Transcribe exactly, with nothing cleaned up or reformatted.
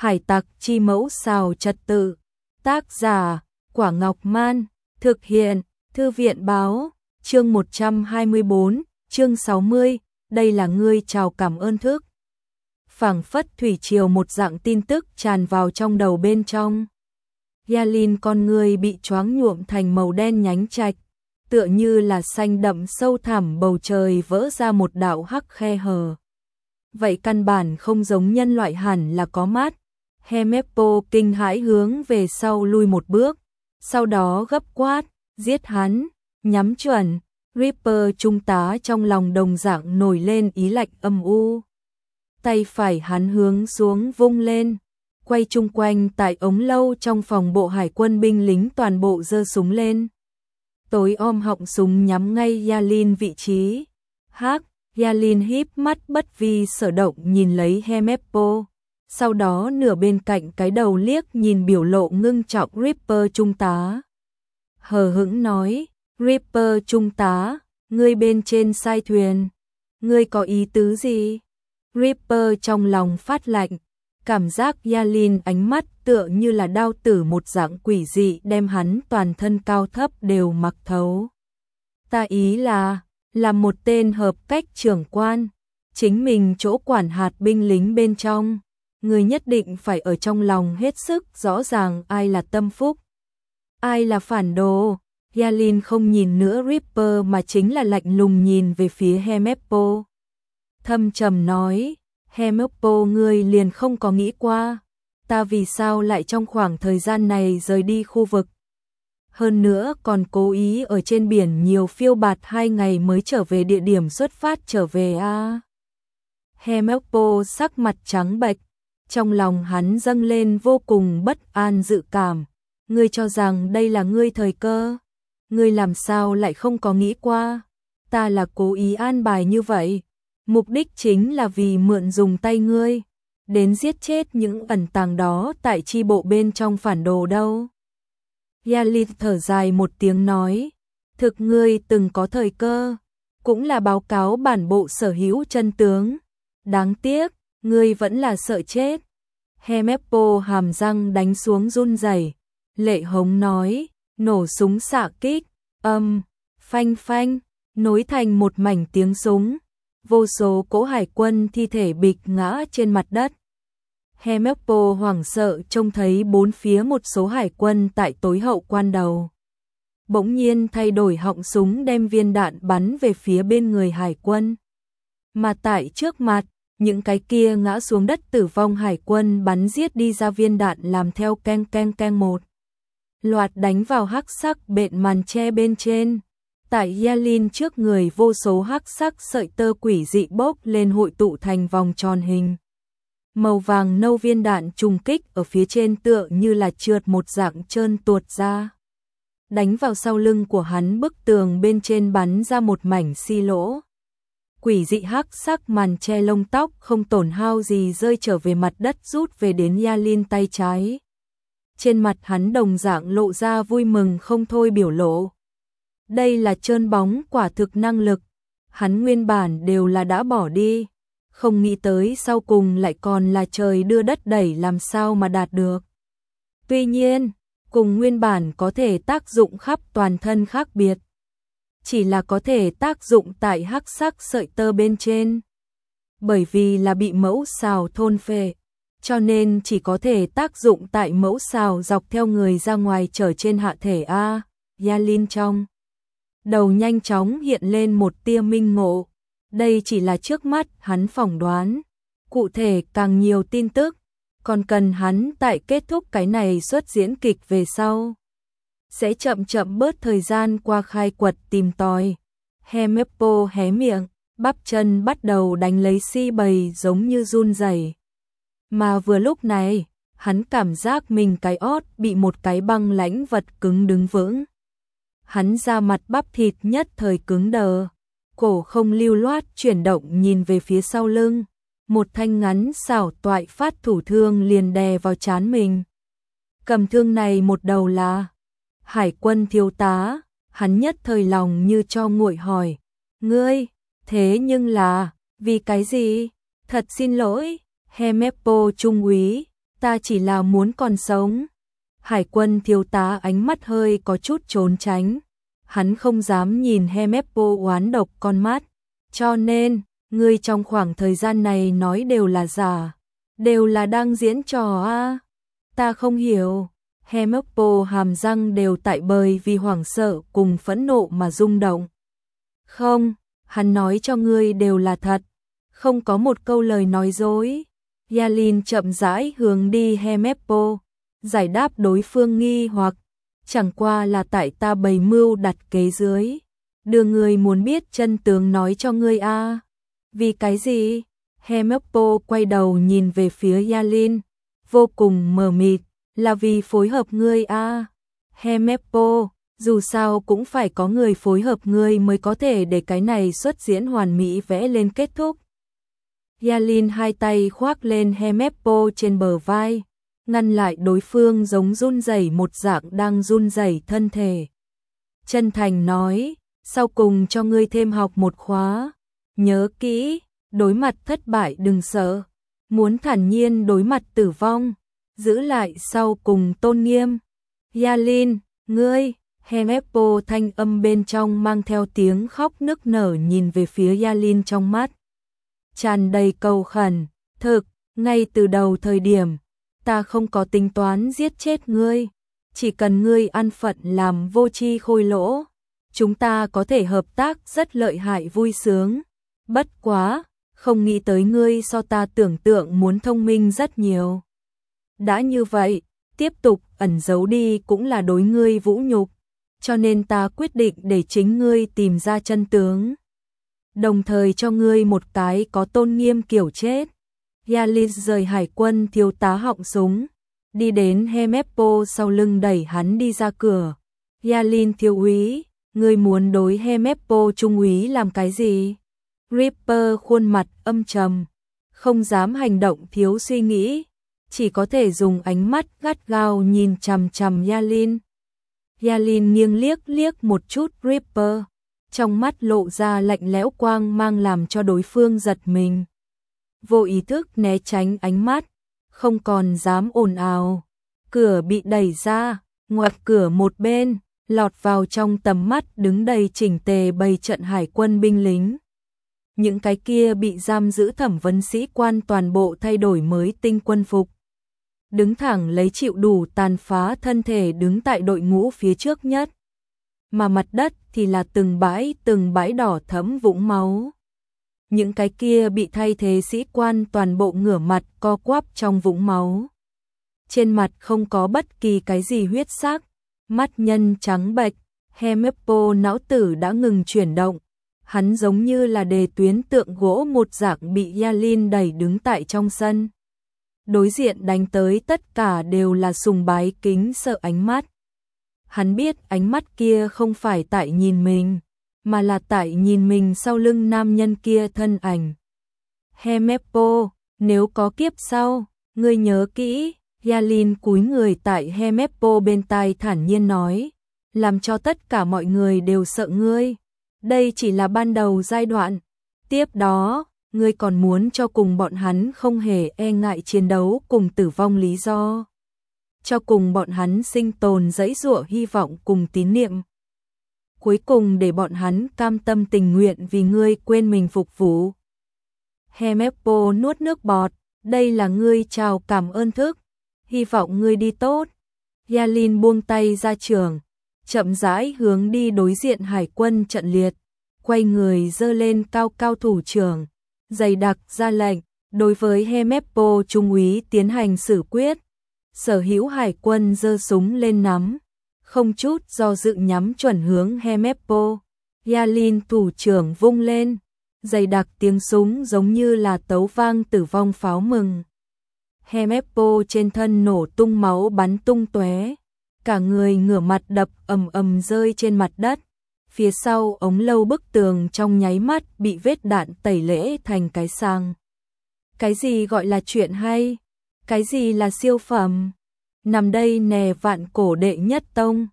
Hải tặc chi mẫu xào trật tự. Tác giả, Quả Ngọc Man. Thực hiện, Thư viện báo. Chương một trăm hai mươi tư, chương sáu mươi. Đây là ngươi chào cảm ơn thức. Phảng phất thủy triều một dạng tin tức tràn vào trong đầu bên trong. Yalin con người bị choáng nhuộm thành màu đen nhánh trạch, tựa như là xanh đậm sâu thẳm bầu trời vỡ ra một đạo hắc khe hở. Vậy căn bản không giống nhân loại, hẳn là có mắt. Helmeppo kinh hãi hướng về sau lui một bước, sau đó gấp quát, giết hắn, nhắm chuẩn. Ripper trung tá trong lòng đồng dạng nổi lên ý lạnh âm u. Tay phải hắn hướng xuống vung lên, quay chung quanh tại ống lâu trong phòng bộ hải quân, binh lính toàn bộ giơ súng lên. Tối om họng súng nhắm ngay Yalin vị trí. Hắc, Yalin híp mắt bất vi sở động nhìn lấy Helmeppo, sau đó nửa bên cạnh cái đầu liếc nhìn biểu lộ ngưng trọng Ripper trung tá. Hờ hững nói, Ripper trung tá, ngươi bên trên sai thuyền, ngươi có ý tứ gì? Ripper trong lòng phát lạnh, cảm giác Yalin ánh mắt tựa như là đao tử một dạng quỷ dị đem hắn toàn thân cao thấp đều mặc thấu. Ta ý là, là một tên hợp cách trưởng quan, chính mình chỗ quản hạt binh lính bên trong, người nhất định phải ở trong lòng hết sức rõ ràng ai là tâm phúc, ai là phản đồ. Yalin không nhìn nữa Ripper mà chính là lạnh lùng nhìn về phía Helmeppo. Thâm trầm nói, Helmeppo, ngươi liền không có nghĩ qua, ta vì sao lại trong khoảng thời gian này rời đi khu vực. Hơn nữa còn cố ý ở trên biển nhiều phiêu bạt hai ngày mới trở về địa điểm xuất phát trở về a. À? Helmeppo sắc mặt trắng bệch, trong lòng hắn dâng lên vô cùng bất an dự cảm. Ngươi cho rằng đây là ngươi thời cơ? Ngươi làm sao lại không có nghĩ qua? Ta là cố ý an bài như vậy, mục đích chính là vì mượn dùng tay ngươi, đến giết chết những ẩn tàng đó tại chi bộ bên trong phản đồ đâu. Yalin thở dài một tiếng nói, thực ngươi từng có thời cơ, cũng là báo cáo bản bộ sở hữu chân tướng. Đáng tiếc, ngươi vẫn là sợ chết. Helmeppo hàm răng đánh xuống run rẩy, lệ hống nói, nổ súng xạ kích, âm, phanh phanh, nối thành một mảnh tiếng súng. Vô số cỗ hải quân thi thể bịch ngã trên mặt đất. Helmeppo hoảng sợ trông thấy bốn phía một số hải quân tại tối hậu quan đầu bỗng nhiên thay đổi họng súng đem viên đạn bắn về phía bên người hải quân. Mà tại trước mặt, những cái kia ngã xuống đất tử vong hải quân bắn giết đi ra viên đạn làm theo keng keng keng một loạt đánh vào hắc sắc bện màn che bên trên. Tại Yalin trước người vô số hắc sắc sợi tơ quỷ dị bốc lên hội tụ thành vòng tròn hình. Màu vàng nâu, viên đạn trùng kích ở phía trên tựa như là trượt một dạng trơn tuột ra. Đánh vào sau lưng của hắn, bức tường bên trên bắn ra một mảnh xi lỗ. Quỷ dị hắc sắc màn che lông tóc không tổn hao gì rơi trở về mặt đất, rút về đến Yalin tay trái. Trên mặt hắn đồng dạng lộ ra vui mừng không thôi biểu lộ. Đây là trơn bóng quả thực năng lực, hắn nguyên bản đều là đã bỏ đi, không nghĩ tới sau cùng lại còn là trời đưa đất đẩy, làm sao mà đạt được. Tuy nhiên, cùng nguyên bản có thể tác dụng khắp toàn thân khác biệt, chỉ là có thể tác dụng tại hắc sắc sợi tơ bên trên. Bởi vì là bị mẫu xào thôn phệ, cho nên chỉ có thể tác dụng tại mẫu xào dọc theo người ra ngoài trở trên hạ thể a. Yalin trong đầu nhanh chóng hiện lên một tia minh ngộ. Đây chỉ là trước mắt hắn phỏng đoán, cụ thể càng nhiều tin tức, còn cần hắn tại kết thúc cái này xuất diễn kịch về sau. Sẽ chậm chậm bớt thời gian qua khai quật tìm tòi. Helmeppo hé miệng, bắp chân bắt đầu đánh lấy si bầy giống như run rẩy. Mà vừa lúc này, hắn cảm giác mình cái ót bị một cái băng lãnh vật cứng đứng vững. Hắn ra mặt bắp thịt nhất thời cứng đờ, cổ không lưu loát chuyển động nhìn về phía sau lưng, một thanh ngắn xảo toại phát thủ thương liền đè vào trán mình. Cầm thương này một đầu là hải quân thiếu tá, hắn nhất thời lòng như cho nguội hỏi, ngươi, thế nhưng là, vì cái gì? Thật xin lỗi, Helmeppo trung úy, ta chỉ là muốn còn sống. Hải quân thiếu tá ánh mắt hơi có chút trốn tránh. Hắn không dám nhìn Hemeppo oán độc con mắt. Cho nên, ngươi trong khoảng thời gian này nói đều là giả. Đều là đang diễn trò à? Ta không hiểu. Hemeppo hàm răng đều tại bời vì hoảng sợ cùng phẫn nộ mà rung động. Không, hắn nói cho ngươi đều là thật. Không có một câu lời nói dối. Yalin chậm rãi hướng đi Hemeppo, giải đáp đối phương nghi hoặc. Chẳng qua là tại ta bày mưu đặt kế dưới. Đưa ngươi muốn biết chân tướng nói cho ngươi a. À? Vì cái gì? Hemeppo quay đầu nhìn về phía Yalin, vô cùng mờ mịt. Là vì phối hợp ngươi a. À? Hemeppo, dù sao cũng phải có người phối hợp ngươi mới có thể để cái này xuất diễn hoàn mỹ vẽ lên kết thúc. Yalin hai tay khoác lên Hemeppo trên bờ vai, ngăn lại đối phương giống run rẩy một dạng đang run rẩy thân thể. Chân thành nói, sau cùng cho ngươi thêm học một khóa. Nhớ kỹ, đối mặt thất bại đừng sợ, muốn thản nhiên đối mặt tử vong, giữ lại sau cùng tôn nghiêm. Yalin, ngươi, Hemeppo thanh âm bên trong mang theo tiếng khóc nức nở nhìn về phía Yalin trong mắt. Tràn đầy cầu khẩn, thực, ngay từ đầu thời điểm, ta không có tính toán giết chết ngươi, chỉ cần ngươi ăn phận làm vô tri khôi lỗ, chúng ta có thể hợp tác rất lợi hại vui sướng. Bất quá, không nghĩ tới ngươi so ta tưởng tượng muốn thông minh rất nhiều. Đã như vậy, tiếp tục ẩn giấu đi cũng là đối ngươi vũ nhục, cho nên ta quyết định để chính ngươi tìm ra chân tướng. Đồng thời cho ngươi một cái có tôn nghiêm kiểu chết. Yalin rời hải quân thiếu tá họng súng, đi đến Hemeppo sau lưng đẩy hắn đi ra cửa. Yalin thiếu úy, ngươi muốn đối Hemeppo trung úy làm cái gì? Ripper khuôn mặt âm trầm, không dám hành động thiếu suy nghĩ, chỉ có thể dùng ánh mắt gắt gao nhìn chằm chằm Yalin. Yalin nghiêng liếc liếc một chút Ripper, trong mắt lộ ra lạnh lẽo quang mang làm cho đối phương giật mình. Vô ý thức né tránh ánh mắt, không còn dám ồn ào. Cửa bị đẩy ra, ngoặt cửa một bên, lọt vào trong tầm mắt đứng đầy chỉnh tề bầy trận hải quân binh lính. Những cái kia bị giam giữ thẩm vấn sĩ quan toàn bộ thay đổi mới tinh quân phục. Đứng thẳng lấy chịu đủ tàn phá thân thể đứng tại đội ngũ phía trước nhất. Mà mặt đất thì là từng bãi từng bãi đỏ thẫm vũng máu. Những cái kia bị thay thế sĩ quan toàn bộ ngửa mặt co quắp trong vũng máu. Trên mặt không có bất kỳ cái gì huyết sắc, mắt nhân trắng bệch, Hemeppo não tử đã ngừng chuyển động. Hắn giống như là đề tuyến tượng gỗ một dạng bị Yalin đẩy đứng tại trong sân. Đối diện đánh tới tất cả đều là sùng bái kính sợ ánh mắt. Hắn biết ánh mắt kia không phải tại nhìn mình, mà là tại nhìn mình sau lưng nam nhân kia thân ảnh. Hemeppo, nếu có kiếp sau, ngươi nhớ kỹ. Yalin cúi người tại Hemeppo bên tai thản nhiên nói, làm cho tất cả mọi người đều sợ ngươi. Đây chỉ là ban đầu giai đoạn. Tiếp đó, ngươi còn muốn cho cùng bọn hắn không hề e ngại chiến đấu cùng tử vong lý do. Cho cùng bọn hắn sinh tồn dãy dụa hy vọng cùng tín niệm. Cuối cùng để bọn hắn cam tâm tình nguyện vì ngươi quên mình phục vụ. Hemeppo nuốt nước bọt, đây là ngươi chào cảm ơn thức. Hy vọng ngươi đi tốt. Yalin buông tay ra trường, chậm rãi hướng đi đối diện hải quân trận liệt, quay người giơ lên cao cao thủ trưởng, dày đặc ra lệnh, đối với Hemeppo trung úy tiến hành xử quyết. Sở hữu hải quân giơ súng lên nắm, không chút do dự nhắm chuẩn hướng Hemeppo. Yalin thủ trưởng vung lên, dày đặc tiếng súng giống như là tấu vang tử vong pháo mừng. Hemeppo trên thân nổ tung máu bắn tung tóe, cả người ngửa mặt đập ầm ầm rơi trên mặt đất. Phía sau ống lâu bức tường trong nháy mắt bị vết đạn tẩy lễ thành cái sang. Cái gì gọi là chuyện hay? Cái gì là siêu phẩm? Nằm đây nè vạn cổ đệ nhất tông.